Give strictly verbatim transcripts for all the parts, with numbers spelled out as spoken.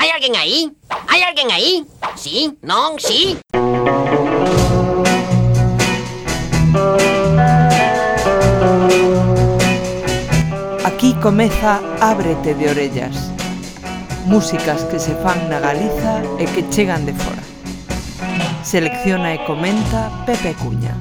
¿Hay alguien ahí? ¿Hay alguien ahí? ¿Sí? ¿No? ¿Sí? Aquí comeza Ábrete de orellas. Músicas que se fan na Galiza e que chegan de fora. Selecciona e comenta Pepe Cuña.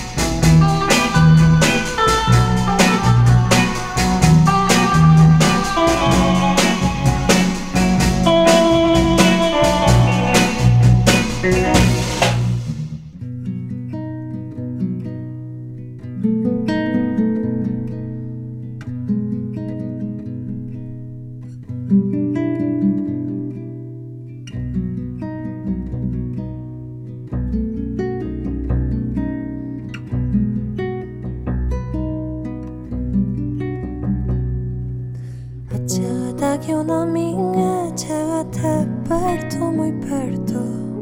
Achégate que una minha, achégate perto, muy perto.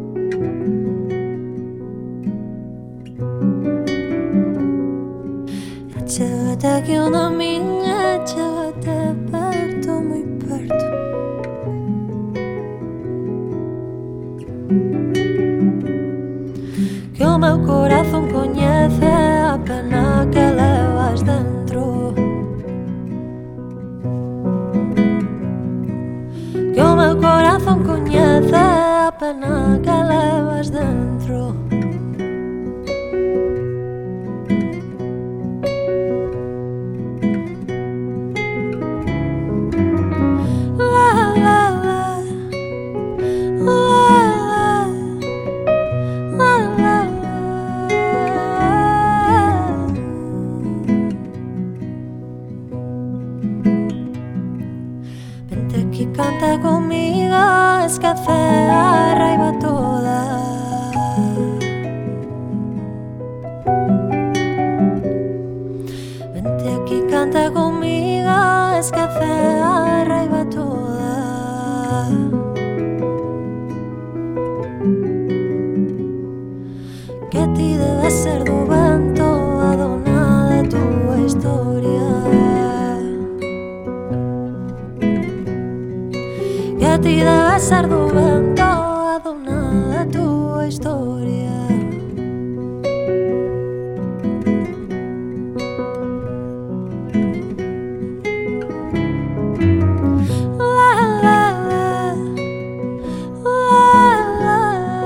Achégate que una minha, achégate perto, muy perto. Que o meu corazón coñece a pena que levas dentro. Que o meu corazón coñece a pena que levas dentro. La, la, la. La, la, la, la. Vente aquí, canta conmigo, esquece a raiva toda. Vente aquí, canta conmigo, esquece a raiva toda. Que ti debe ser do vento, a dona de tua historia. Que ti debe ser do vento, a dona de tua historia. La, la, la. La, la,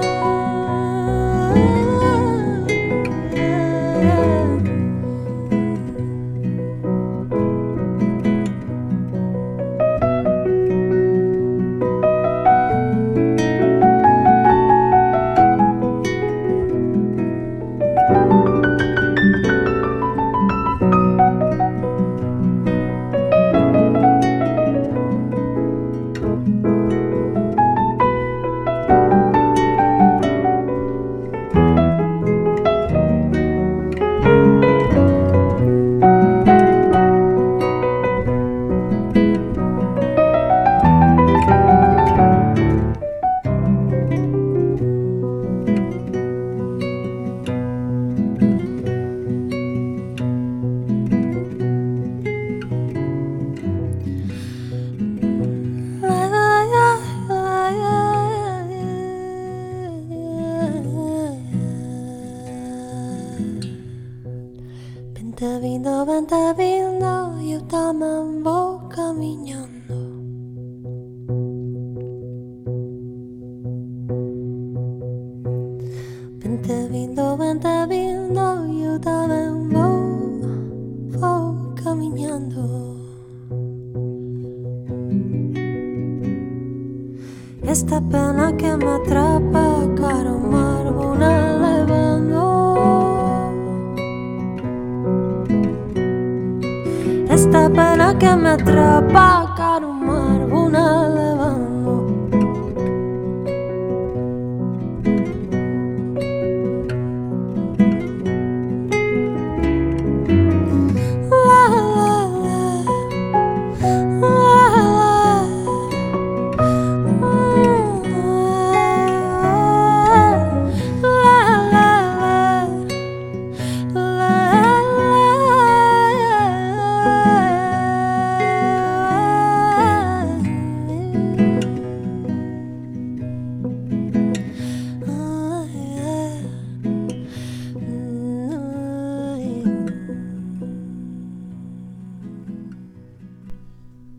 Vente vindo, vente vindo, eu tamén vou camiñando. Vente vindo, vente vindo, eu tamén vou, vou camiñando. Esta pena que me atrapa, caro mar, vou na levando. Esta pena que me atrapa, caro mar, vou na levando. La, la, la. La, la, la.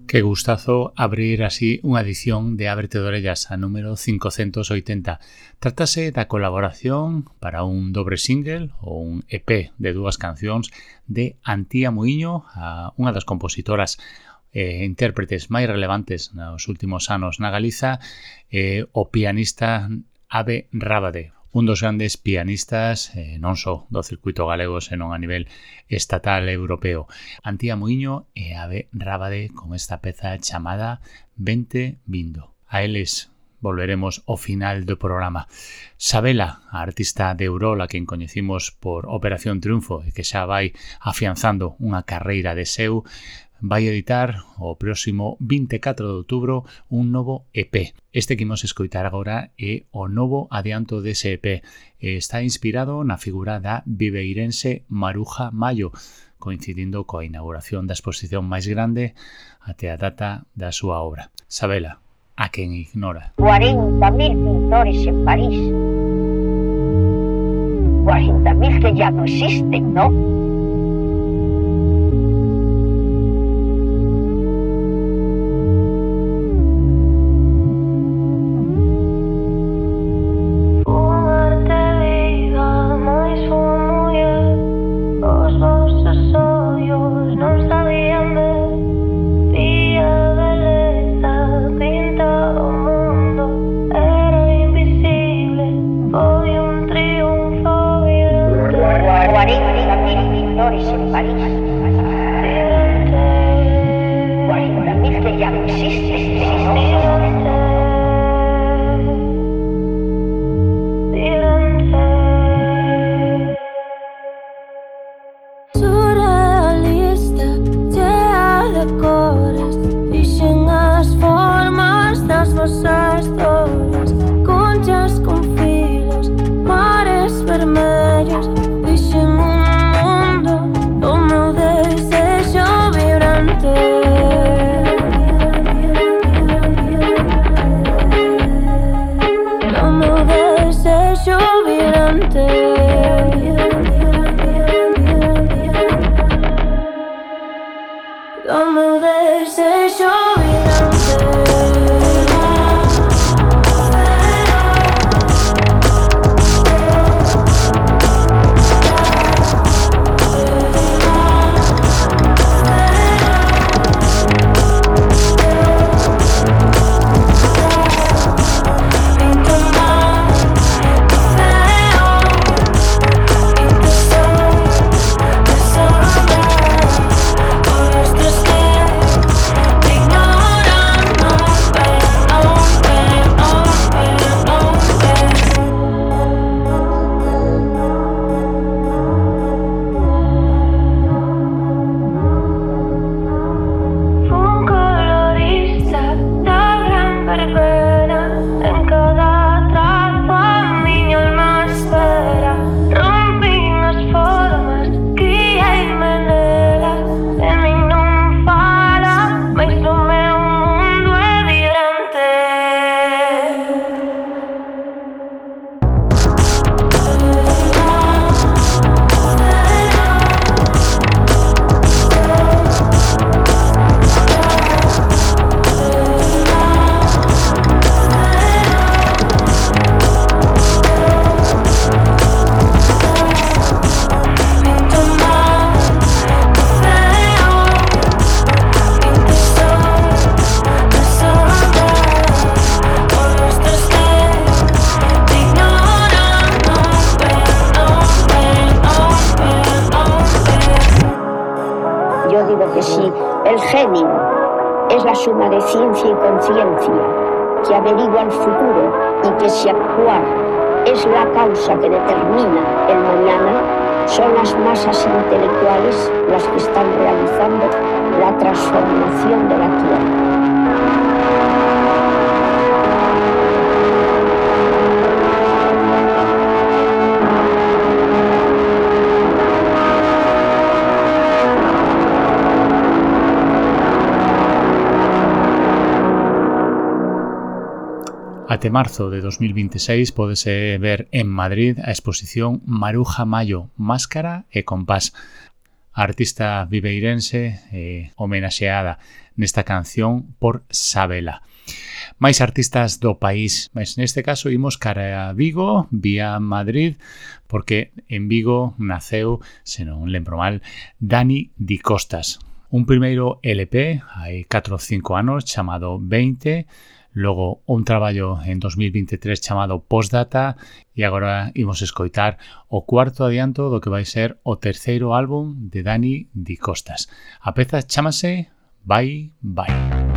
Que gustazo abrir así unha edición de Ábrete de Orellas, a número cincocentos oitenta. Trátase da colaboración para un dobre single ou un E P de dúas cancións de Antía Muiño, a unha das compositoras e eh, intérpretes máis relevantes nos últimos anos na Galiza, e eh, o pianista Abe Rábade, un dos grandes pianistas eh, non só do circuito galego, senón a nivel estatal e europeo. Antía Muiño e Abe Rábade con esta peza chamada Vente Vindo. A eles volveremos ao final do programa. Sabela, a artista de Eurol, a quen coñecimos por Operación Triunfo e que xa vai afianzando unha carreira de seu, vai editar o próximo vinte e catro de outubro un novo E P. Este que imos escoitar agora é o novo adianto dese E P. Está inspirado na figura da viveirense Maruja Mayo, coincidindo coa inauguración da exposición máis grande até a data da súa obra. Sabela, a quen ignora. cuarenta mil pintores en París. cuarenta mil que ya no existen, ¿no? En París. cuarenta mil que ya no existen. Surrealista, chea de cores, fixen as formas das nosas historias, conchas con filos, mares vermelhos, fixen un o meu desejo vibrante. O meu desejo vibrante. O meu desejo vibrante. De ciencia y conciencia que averigua el futuro y que si actuar es la causa que determina el mañana, son las masas intelectuales las que están realizando la transformación de la Tierra. Até marzo de dos mil veintiséis pódese ver en Madrid a exposición Maruja Mayo, Máscara e Compás. A artista viveirense eh, homenaxeada nesta canción por Sabela. Máis artistas do país, mas neste caso imos cara a Vigo, vía Madrid, porque en Vigo naceu, se non lembro mal, Dani Di Costas. Un primeiro L P hai catro ou cinco anos chamado veinte, logo un traballo en dos mil veintitrés chamado Postdata e agora imos escoitar o cuarto adianto do que vai ser o terceiro álbum de Dani Di Costas. A peza chámase Bye Bye.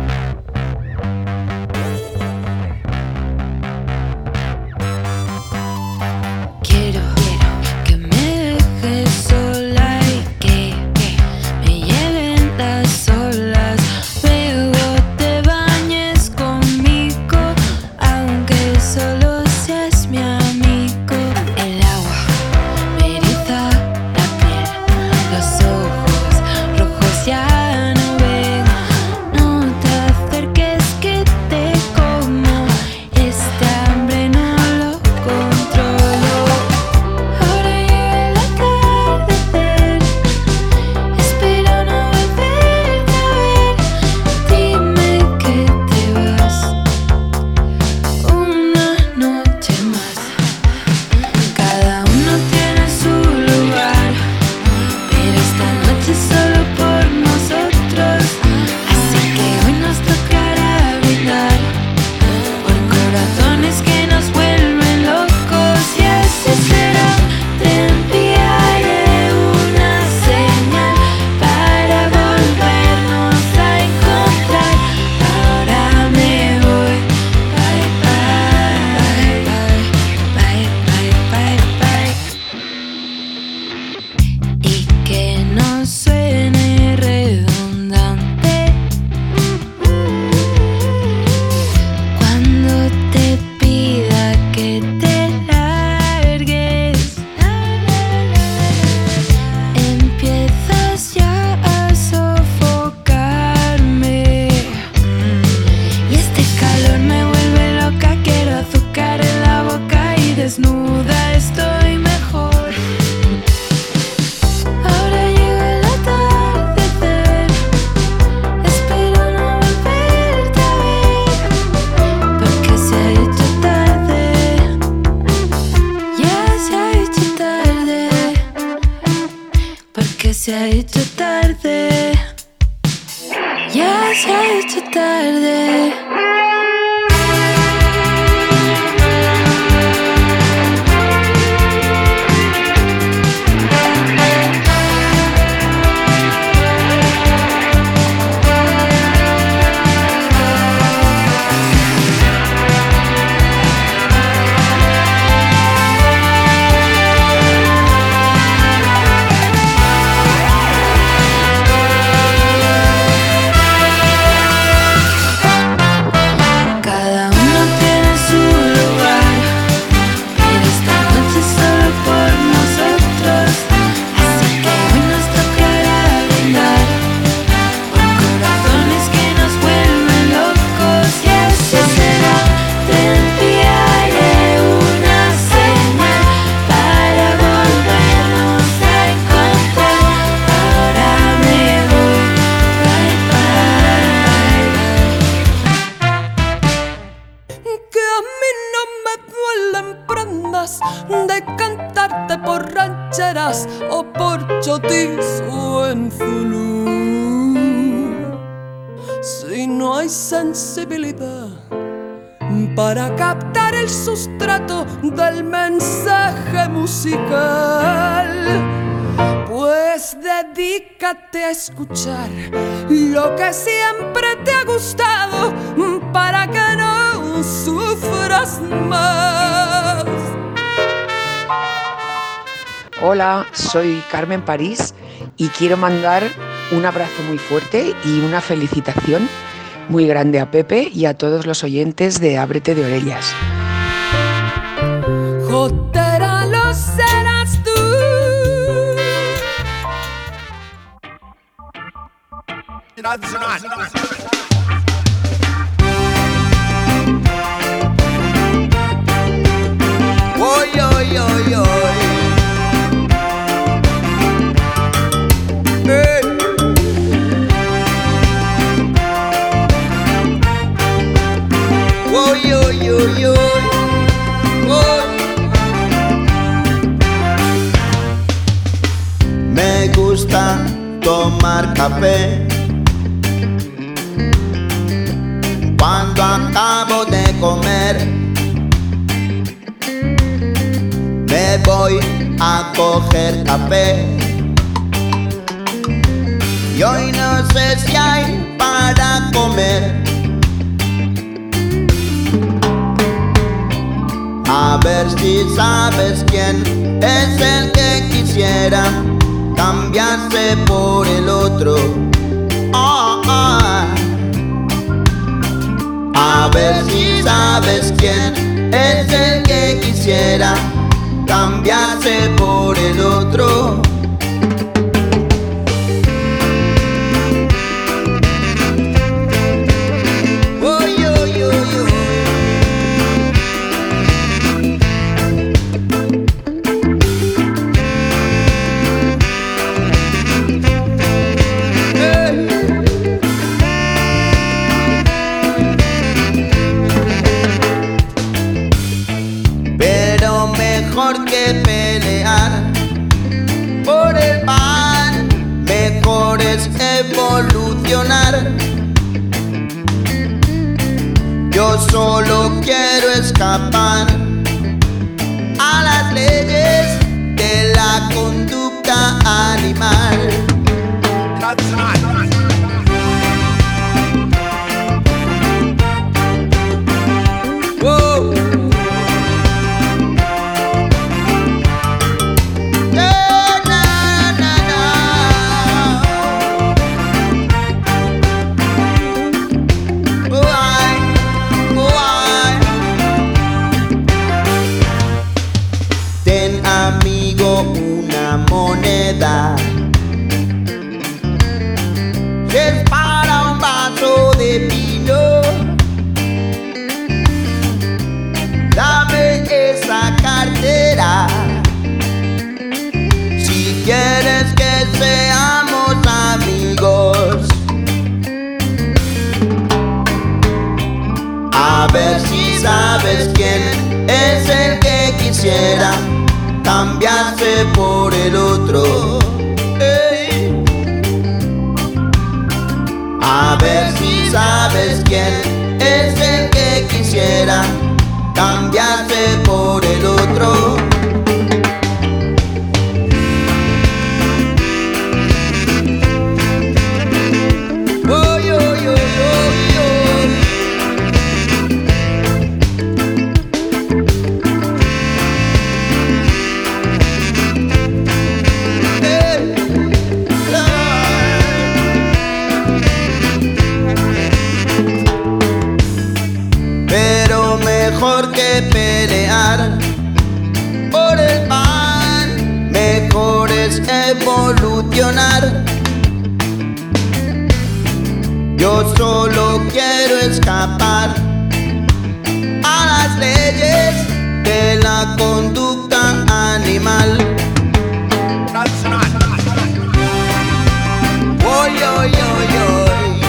se ha hecho tarde, ya se ha hecho tarde. De cantarte por rancheras o por chotis o en Zulu. Si no hay sensibilidad para captar el sustrato del mensaje musical, pues dedícate a escuchar lo que siempre te ha gustado para que no sufras más. Hola, soy Carmen París y quiero mandar un abrazo muy fuerte y una felicitación muy grande a Pepe y a todos los oyentes de Ábrete de Orellas. Jotera lo serás tú. Oy, oy, oy, oy. tomar café. Cuando acabo de comer, me voy a coger café. Y hoy no sé si hay para comer. A ver si sabes quién es el que quisiera cambiarse por el otro. Oh, oh. A ver si sabes quién es el que quisiera cambiarse por el otro. Mejor que pelear por el pan, mejor es evolucionar. Yo solo quiero escapar a las leyes de la conducta animal. Whoa. Una moneda que es para un vaso de vino. Dame esa cartera si quieres que seamos amigos. A ver si sabes quién es el que quisiera cambiarse por el otro. Hey. A ver si sabes quién es el que quisiera cambiarse por el otro. Oh, yo, yo, yo, yo. Pero mejor que pelear por el pan, mejor es evolucionar. Yo solo quiero escapar a las leyes de la conducta animal. Oy, oy, oy, oy.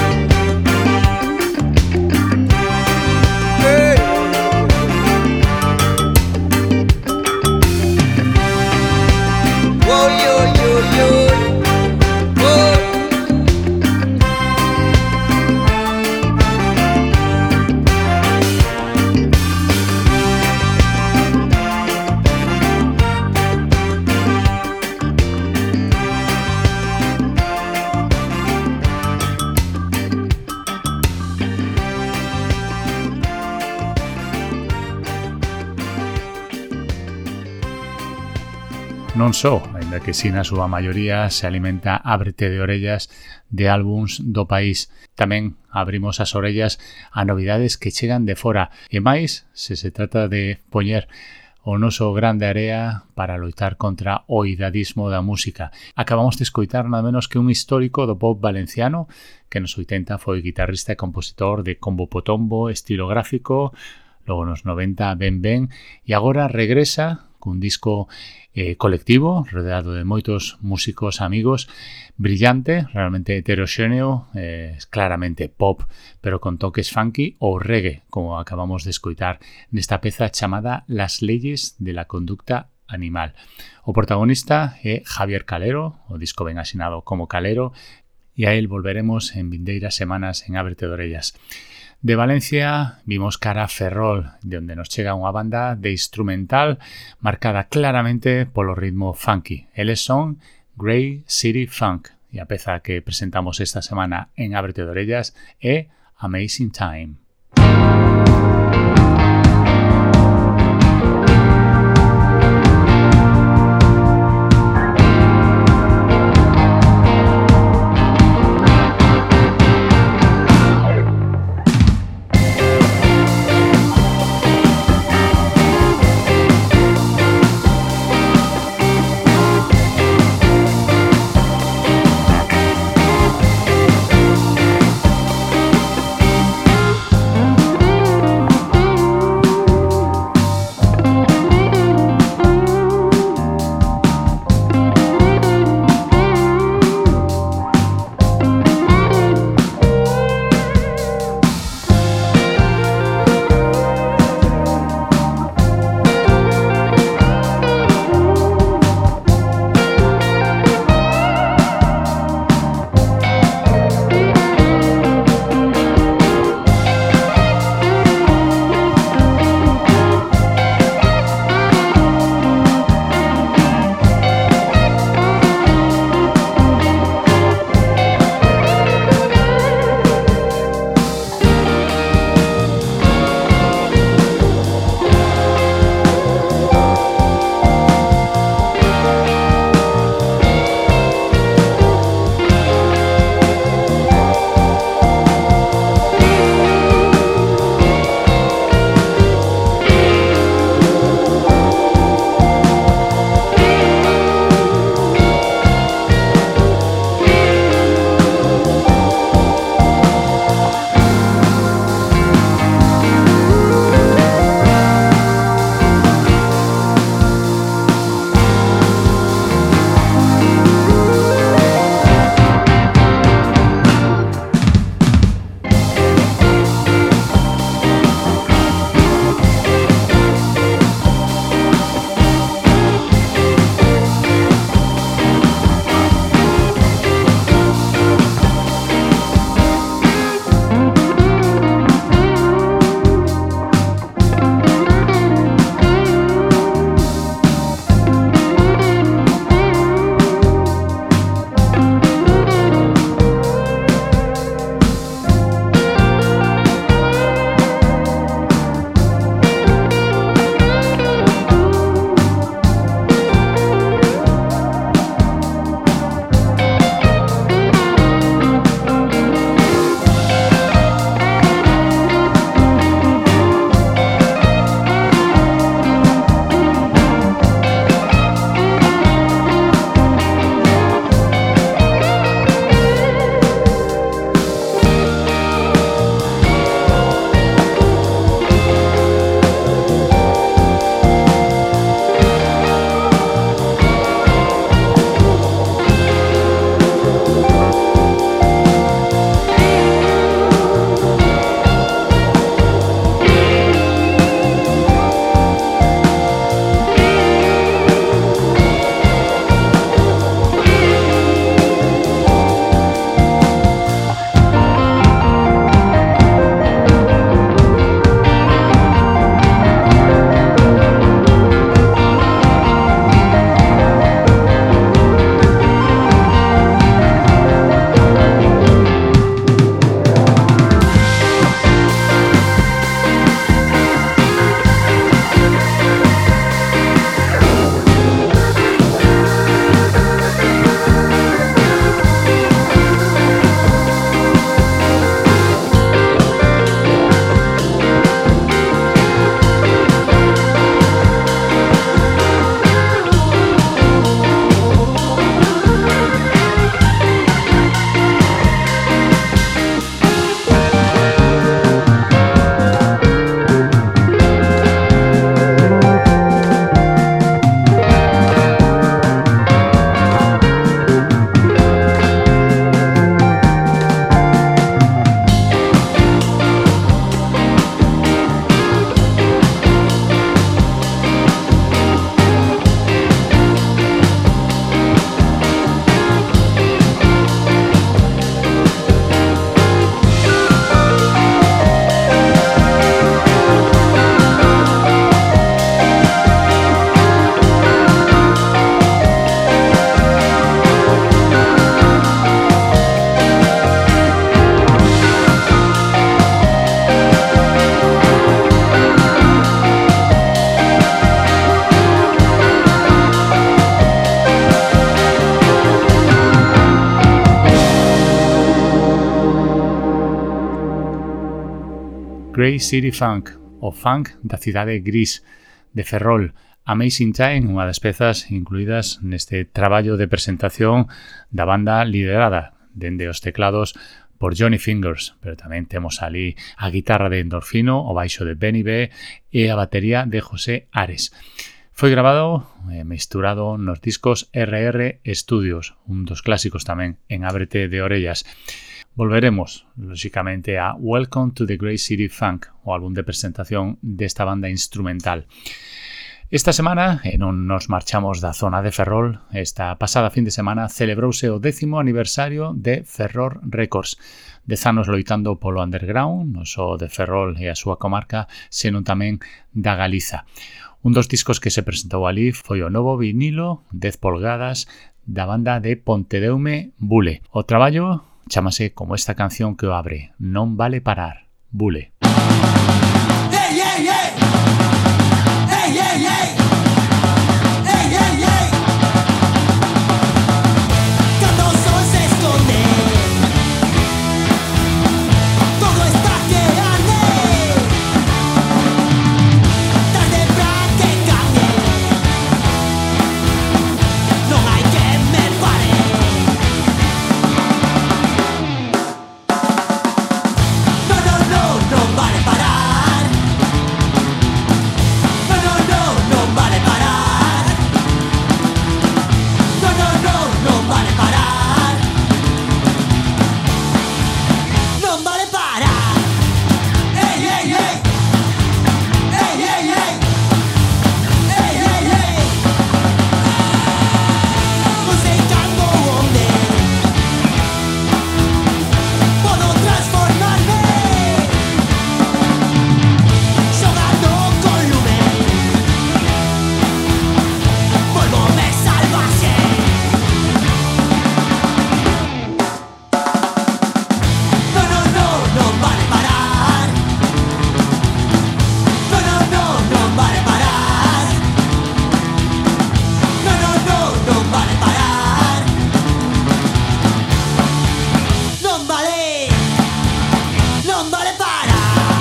Non só, aínda que si na súa maioría se alimenta Ábrete de Orellas de álbums do país. Tamén abrimos as orellas a novidades que chegan de fora e máis se se trata de poñer o noso grande area para loitar contra o idadismo da música. Acabamos de escoitar nada menos que un histórico do pop valenciano que nos oitenta foi guitarrista e compositor de Combo Potombo, estilo gráfico, logo nos noventa Ben Ben e agora regresa cun disco eh, colectivo, rodeado de moitos músicos amigos, brillante, realmente heteroxéneo, eh, claramente pop, pero con toques funky ou reggae, como acabamos de escoitar nesta peza chamada Las leyes de la conducta animal. O protagonista é Javier Calero, o disco ben asinado como Calero, e a él volveremos en vindeiras semanas en Ábrete de Orellas. De Valencia vimos cara Ferrol, de onde nos chega unha banda de instrumental marcada claramente polo ritmo funky. Eles son Grey City Funk, e a peza que presentamos esta semana en Ábrete de Orellas é Amazing Time. Grey City Funk, o Funk da cidade gris, de Ferrol. Amazing Time, unha das pezas incluídas neste traballo de presentación da banda liderada dende os teclados por Johnny Fingers, pero tamén temos ali a guitarra de Endorfino, o baixo de Benny B e a batería de José Ares. Foi grabado e mesturado nos discos R R Studios, un dos clásicos tamén en Ábrete de Orellas. Volveremos, lóxicamente, a Welcome to the Grey City Funk, o álbum de presentación desta banda instrumental. Esta semana, e non nos marchamos da zona de Ferrol, esta pasada fin de semana celebrouse o décimo aniversario de Ferrol Records. Dez anos loitando polo underground, non só de Ferrol e a súa comarca, senón tamén da Galiza. Un dos discos que se presentou ali foi o novo vinilo dez polgadas da banda de Pontedeume, Bule. O traballo chámase como esta canción que o abre, Non vale parar, Bule. Hey, hey, hey. Hey, hey, hey. Hey, hey, hey. Cuando el sol se esconde, todo está que arde. Tarde para que cambie, no hay que me pare. No, no, no, no vale parar. No, no, no, no vale parar. No, no, no, no vale parar. No vale parar. Hey, hey, hey. Hey, hey, hey. Hey, hey, hey. Buscando donde puedo transformarme. Jugando con lumen, volvome salvaje. No, no, no, no vale parar. No, no, no, no vale parar. No, no, no, no vale parar. No vale, no vale parar.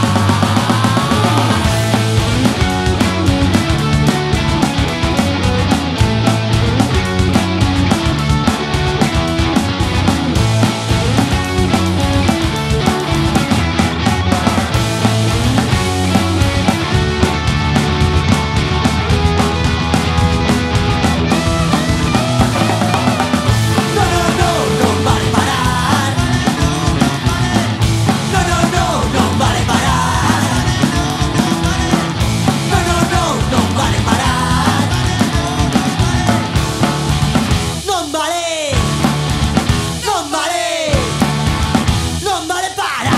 No, no, no, no vale parar. No, no, no, no vale parar. No, no, no, no vale parar. No vale, no vale, no vale parar.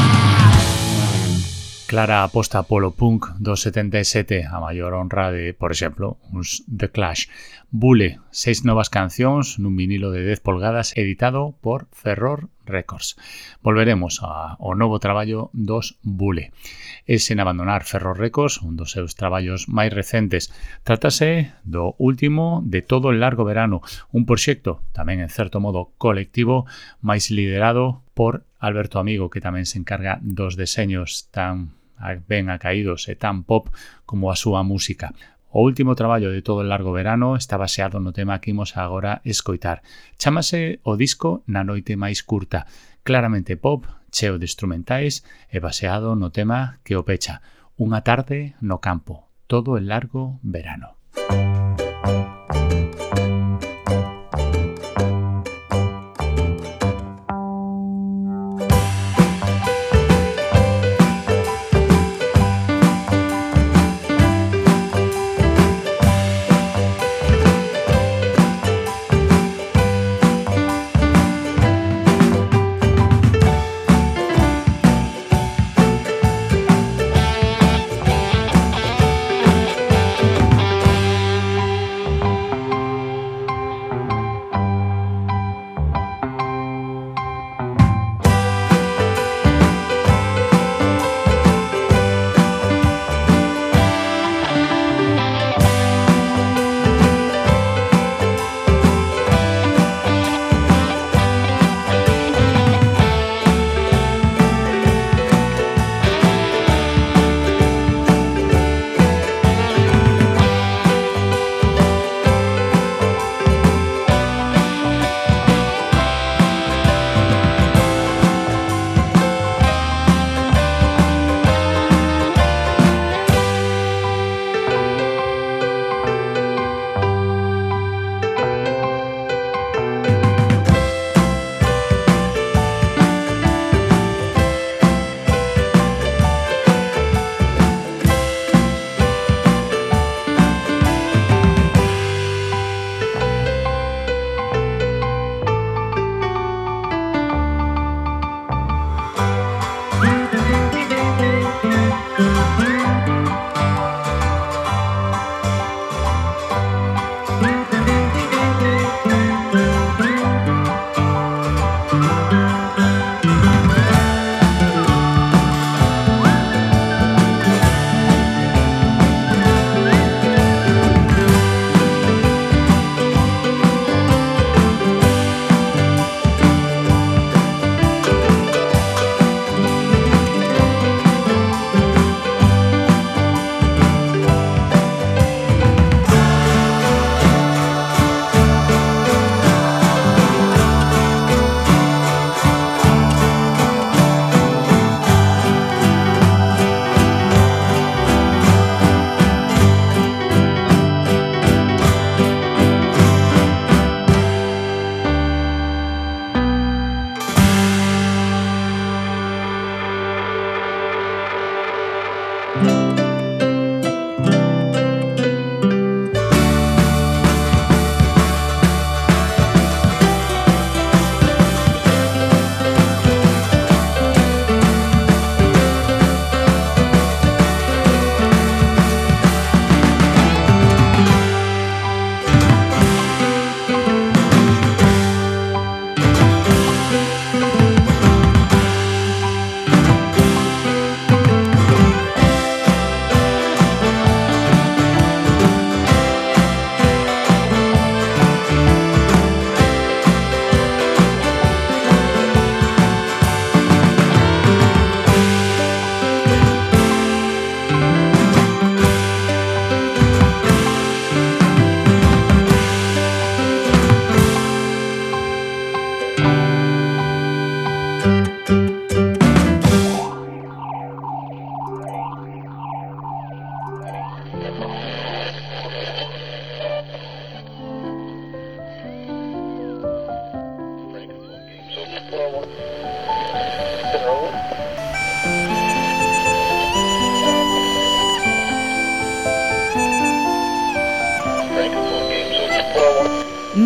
Clara aposta polo punk dos setenta e sete, a maior honra de, por exemplo, uns The Clash. Bule, seis novas cancións nun vinilo de dez polgadas editado por Ferrol Records. Volveremos a, ao novo traballo dos Bule. E sen abandonar Ferrol Records, un dos seus traballos máis recentes. Trátase do último de todo el largo verano, un proxecto tamén en certo modo colectivo, máis liderado por Alberto Amigo, que tamén se encarga dos deseños tan ben acaídos e tan pop como a súa música. O último traballo de todo el largo verano está baseado no tema que imos agora escoitar. Chámase o disco Na noite máis curta, claramente pop, cheo de instrumentais e baseado no tema que o pecha, Unha tarde no campo, todo el largo verano.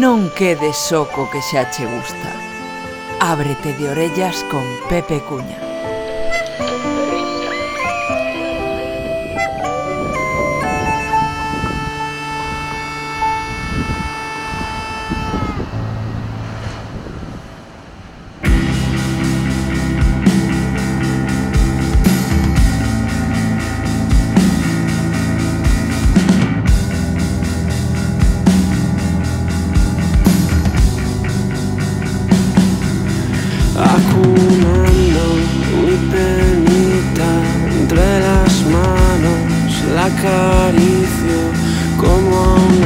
Non quedes soco que xa che gusta. Ábrete de orellas con Pepe Cuña. Acunando mi penita entre las manos, la acaricio como a un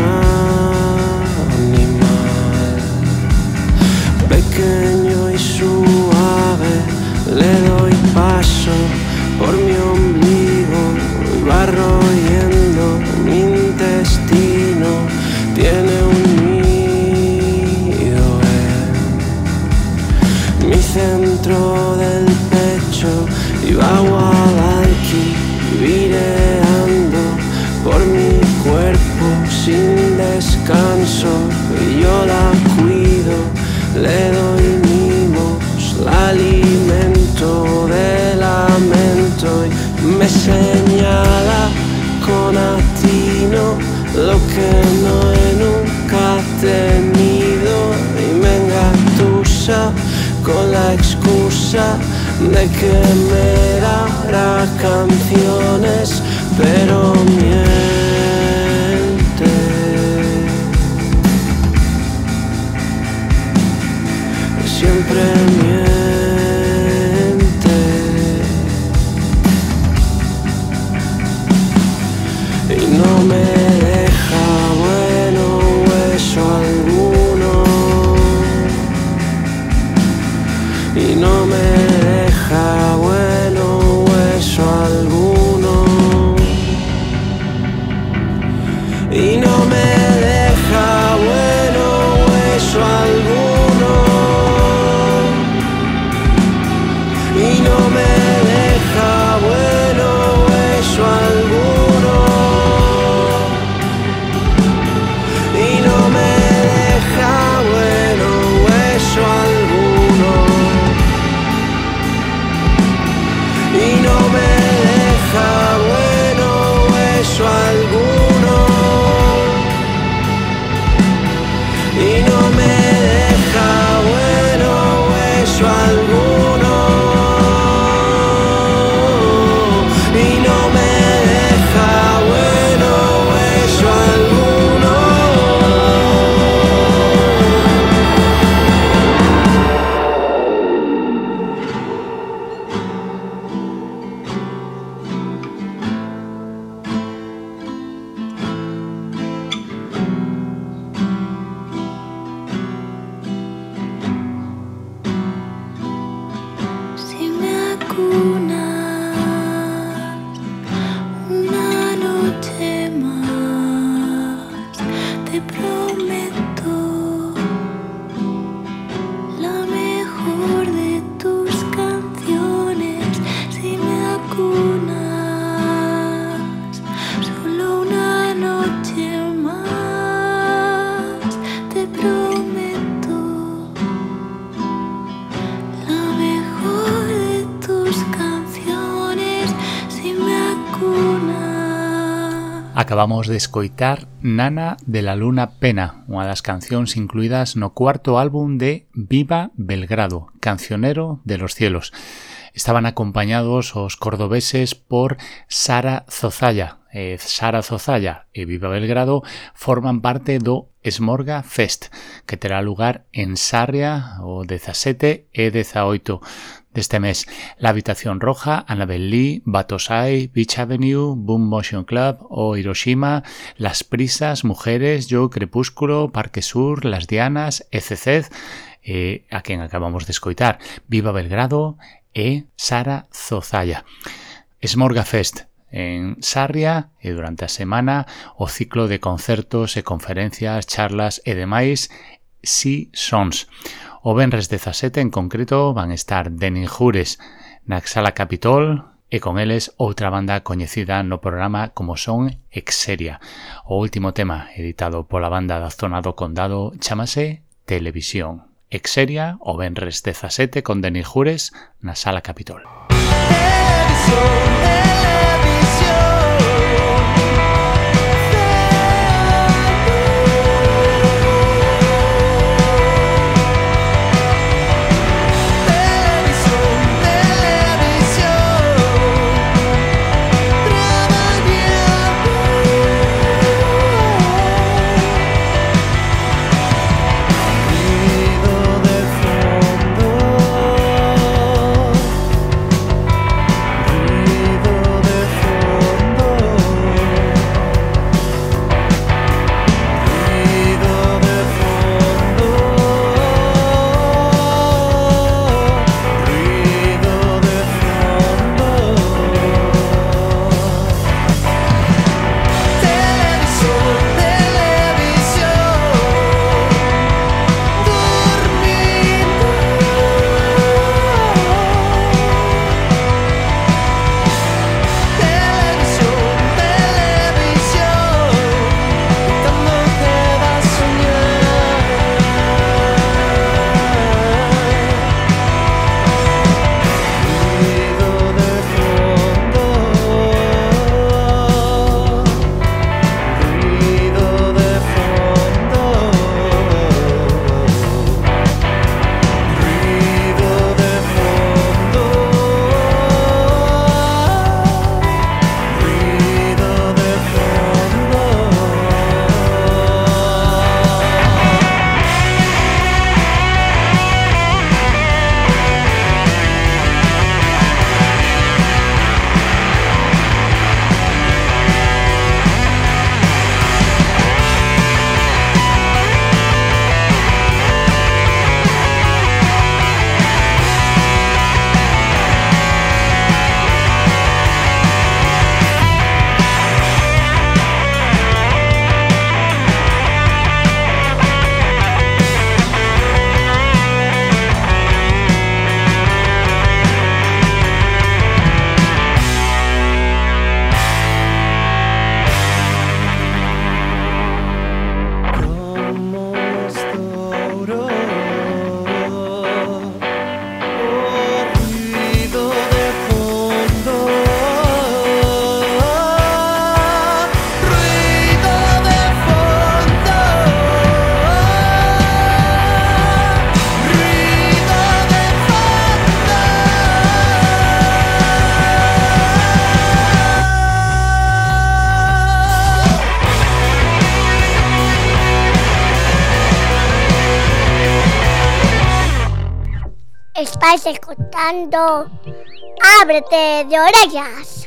animal. Pequeño y suave le doy paso por mi ombligo, va royendo mi intestino, tiene un mi centro del pecho y va vireando por mi cuerpo sin descanso, y yo la cuido, le doy mimos, la alimento de lamento y me señala con atino lo que no he nunca tenido y me engatusa con la excusa de que me dará canciones, pero miente, siempre miente, y no me deja bueno hueso alguno, y no me deja bueno hueso alguno, y no me deja bueno hueso alguno, y no me deja bueno hueso alguno, y no me deja bueno hueso alguno. Y no me deja bueno hueso alguno, y no me deja bueno hueso alguno, y no me deja bueno hueso alguno. Si me acunas una noche más, te prometo la mejor de tus canciones. Si me acunas solo una noche más, te prometo la mejor de tus canciones. Si me acunas. Acabamos de escoitar Nana de la Luna Pena, unha das cancións incluídas no cuarto álbum de Viva Belgrado, Cancionero de los Cielos. Estaban acompañados os cordobeses por Sara Zozaya. E Sara Zozaya e Viva Belgrado forman parte do Smorga Fest, que terá lugar en Sarria o dezasete e dezaoito deste mes. La Habitación Roja, Annabel Lee, Batosai, Beach Avenue, Boom Motion Club o Hiroshima, Las Prisas, Mujeres, Yo, Crepúsculo, Parque Sur, Las Dianas, E C C, eh, a quen acabamos de escoitar, Viva Belgrado e Sara Zozaya. Smorga Fest en Sarria, e durante a semana o ciclo de concertos e conferencias, charlas e demais Si Sons. O venres dezasete en concreto van estar Denis Jures na Sala Capitol e con eles outra banda coñecida no programa como son Exeria. O último tema editado pola banda da zona do Condado chamase Televisión. Exeria o venres dezasete con Denis Jures na Sala Capitol. Televisión, Estáis escuchando Ábrete de Orejas.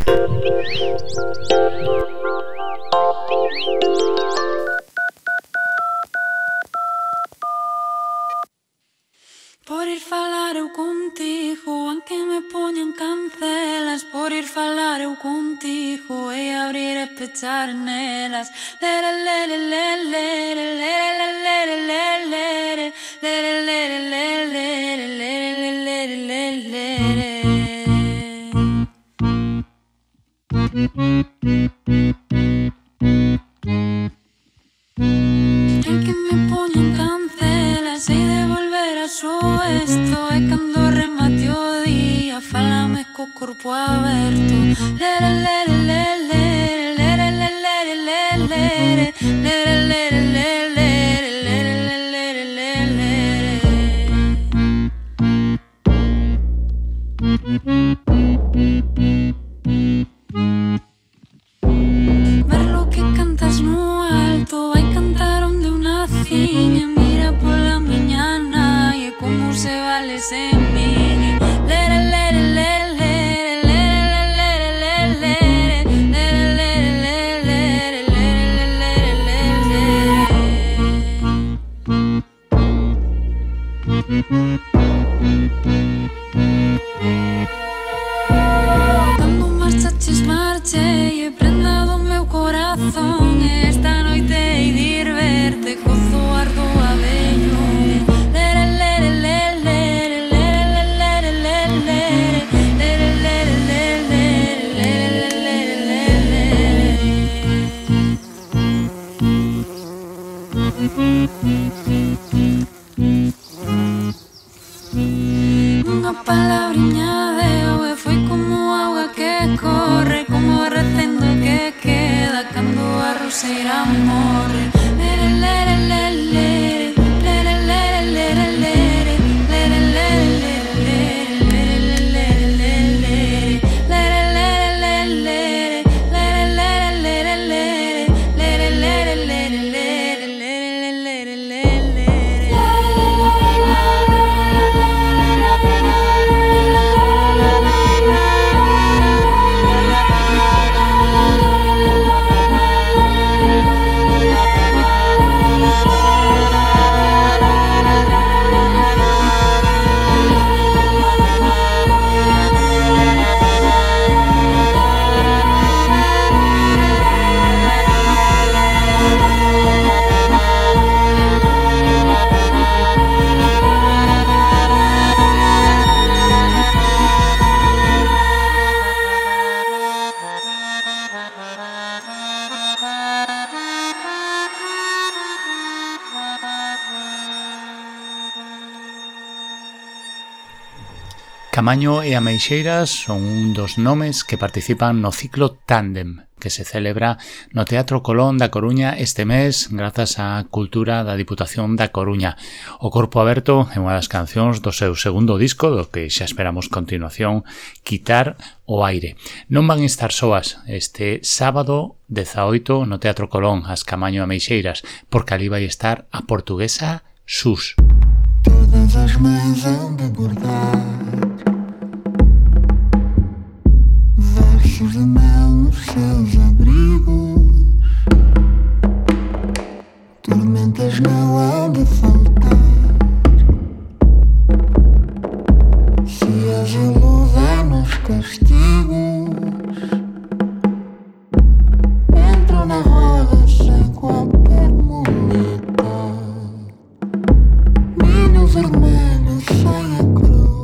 Por ir falar eu contigo, aunque me poñan cancelas. Por ir falar eu contigo e abrir e pechar nelas. Lere, lere, lere, lere, lere, lere, lere, lere, lere, lere, lere, lere, lere, lere, lere. Aunque me poñan cancelas e de volver a esto é cando remate o día, fálame co corpo aberto. Lere, lere, lere, lere, lere, lere, lere, lere, lere, lere, lere, lere, lere, lere. Ver lo que cantas no alto, vai cantar onde eu naciña, mira pola mañana e como se vale sen mí. Lere, lere, lere, lere, lere, lere, lere, lere, lere, lere, lere, lere. tiña deu e foi como auga que corre, como recendo que queda cando a roseira morre. Lere, lere, lere, lere, lere, lere, lere, lere, lere, lere, Camaño e Ameixeiras son un dos nomes que participan no ciclo Tándem, que se celebra no Teatro Colón da Coruña este mes grazas á cultura da Diputación da Coruña. O Corpo Aberto é unha das cancións do seu segundo disco, do que xa esperamos continuación, Quitar o aire. Non van estar soas este sábado dezaoito no Teatro Colón as Camaño e Ameixeiras, porque ali vai estar a portuguesa Sus. Todas as mães hão de bordar versos de mel nos seus abrigos, tormentas não hão de faltar. Se as iludem nos castigos, entram na roda sem qualquer muleta. Milho vermelho sem a cruz.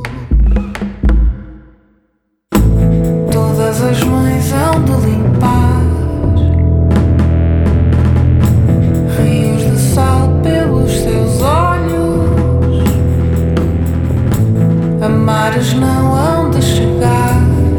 Todas as mães hão de limpar rios de sal pelos seus olhos. A mares não hão de chegar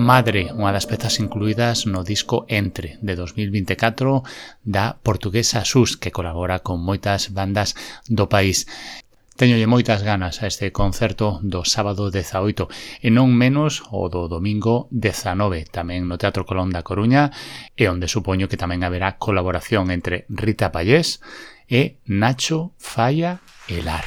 Madre, unha das pezas incluídas no disco Entre, de dos mil vinte e catro, da portuguesa Sus, que colabora con moitas bandas do país. Teñolle moitas ganas a este concerto do sábado dezaoito e non menos o do domingo dezanove, tamén no Teatro Colón da Coruña, e onde supoño que tamén haberá colaboración entre Rita Pallés e Nacho Falla Elar.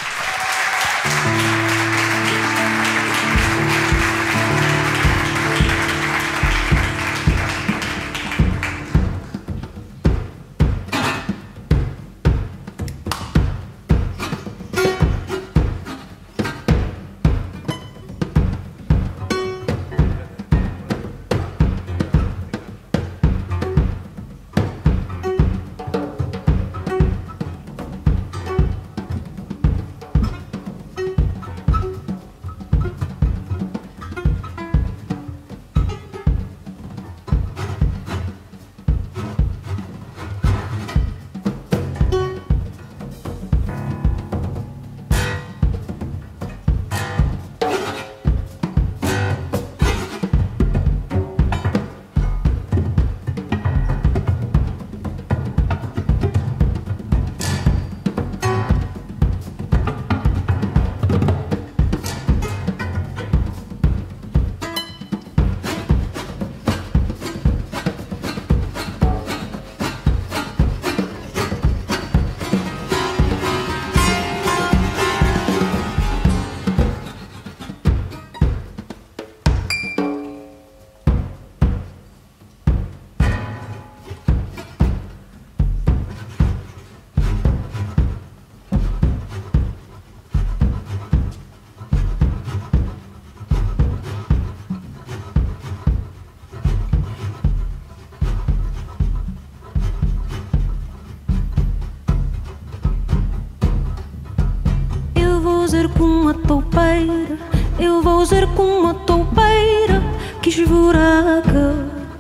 Com a toupeira, eu vou ser como a toupeira que esvoraca.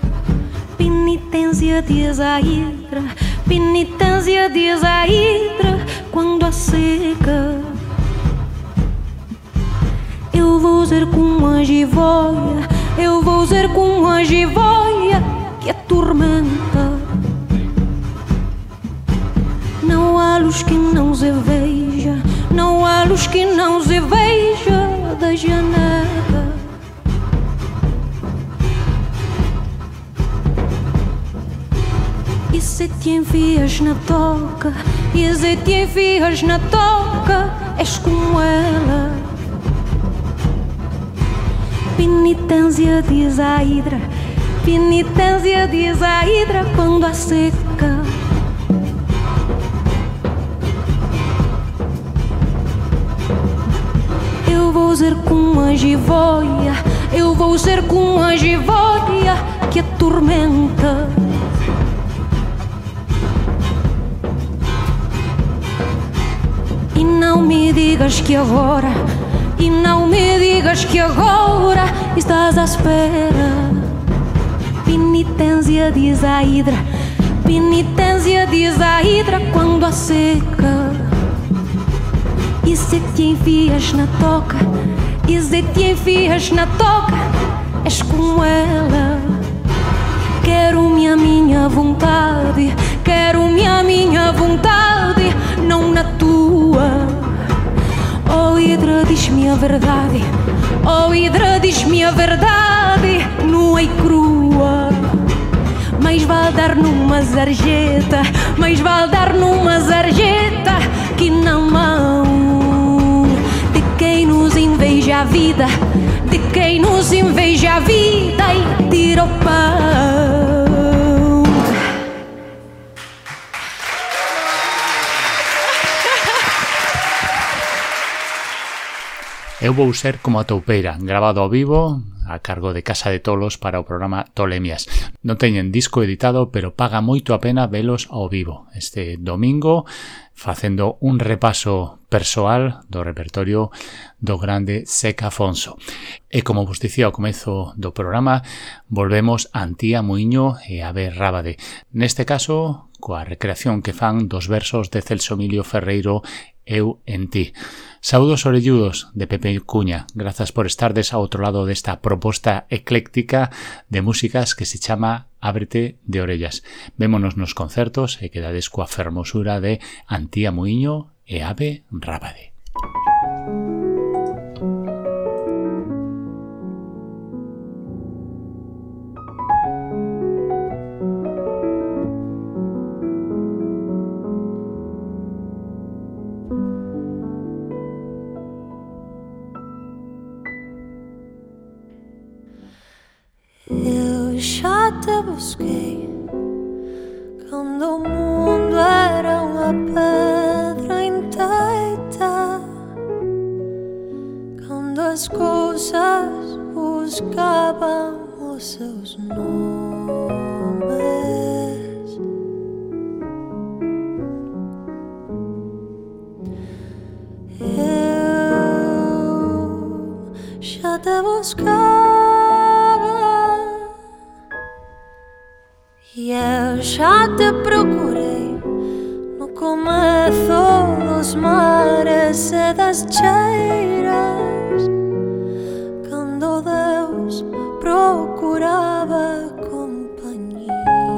Penitência de Azaíra, penitência de Azaíra quando a seca. Eu vou ser como a jivoia, eu vou ser como a jivoia que atormenta. Não há luz que não se veja, não há luz que não se veja da janela. E se te enfias na toca, e se te enfias na toca, és como ela. Penitência de Azaíra, penitência de Azaíra quando a seca. Eu vou ser como a jivoia, eu vou ser como a jivoia que atormenta. E não me digas que agora, e não me digas que agora estás à espera. Penitência de Azaíra, penitência de Azaíra quando a seca. E se te enfias na toca, e se te enfias na toca, és como ela. Quero-me a minha vontade, quero-me a minha vontade, não na tua. Oh Hidra, diz-me a verdade, oh Hidra, diz-me a verdade, nua e crua. Mais vale dar numa sarjeta, mais vale dar numa sarjeta que na mão de quem nos inveja a vida, de quem nos inveja a vida e tira o pão. Eu vou ser como a toupeira, grabado ao vivo a cargo de Casa de Tolos para o programa Tolemias. Non teñen disco editado, pero paga moito a pena velos ao vivo este domingo, facendo un repaso persoal do repertorio do grande Zeca Afonso. E como vos dicía ao comezo do programa, volvemos a Antía Muiño e Ave Rábade. Neste caso, coa recreación que fan dos versos de Celso Emilio Ferreiro, Eu en ti. Saúdos orelludos de Pepe Cuña. Grazas por estardes ao outro lado desta proposta ecléctica de músicas que se chama Ábrete de Orellas. Vémonos nos concertos e quedades coa fermosura de Antía Muiño e Ave Rábade. Já te busquei quando o mundo era uma pedra inteira, quando as coisas buscavam os seus nomes. Eu já te buscava. E eu já te procurei no começo dos mares e das cheiras, quando Deus procurava companhia.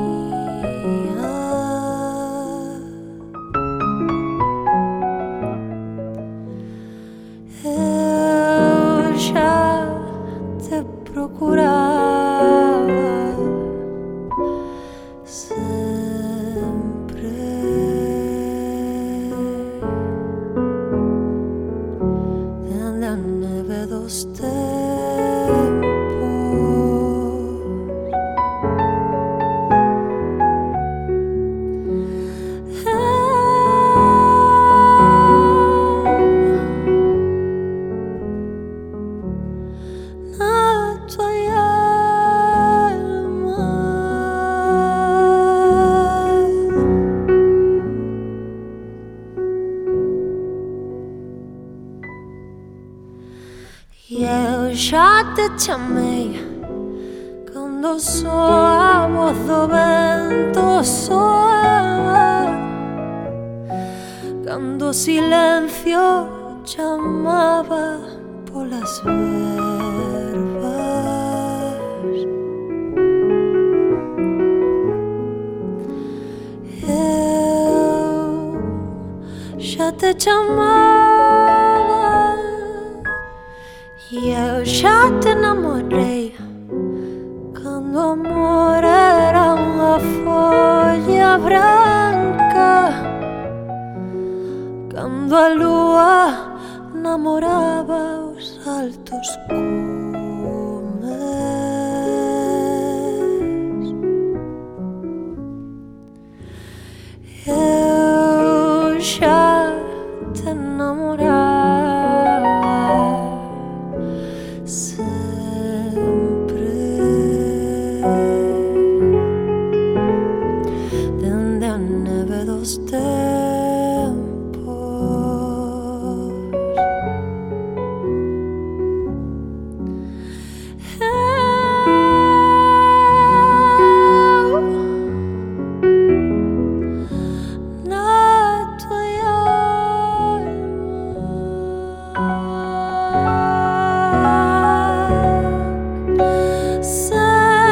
Eu já te procurava. Te chamei quando soa a voz do vento soa, quando o silencio chamava polas verbas. Eu já te chamava e eu já te namorei quando o amor era uma folha branca, quando a lua namorava os altos cumes. Eu já te namorava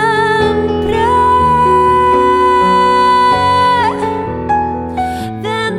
then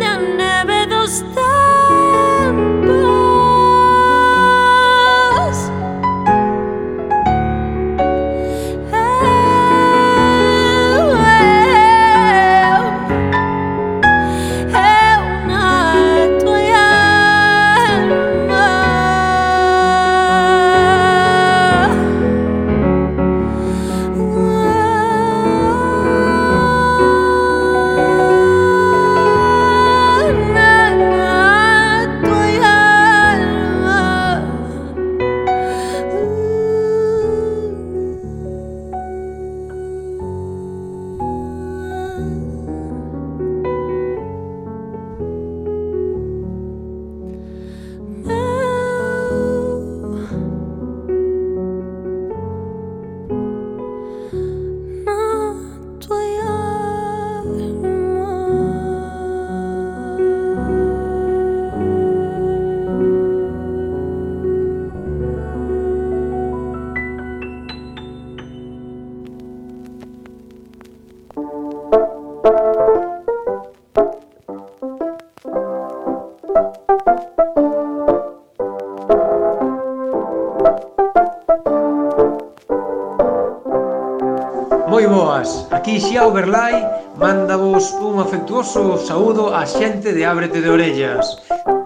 Aquí xa Overlay manda vos un afectuoso saúdo á xente de Ábrete de Orellas.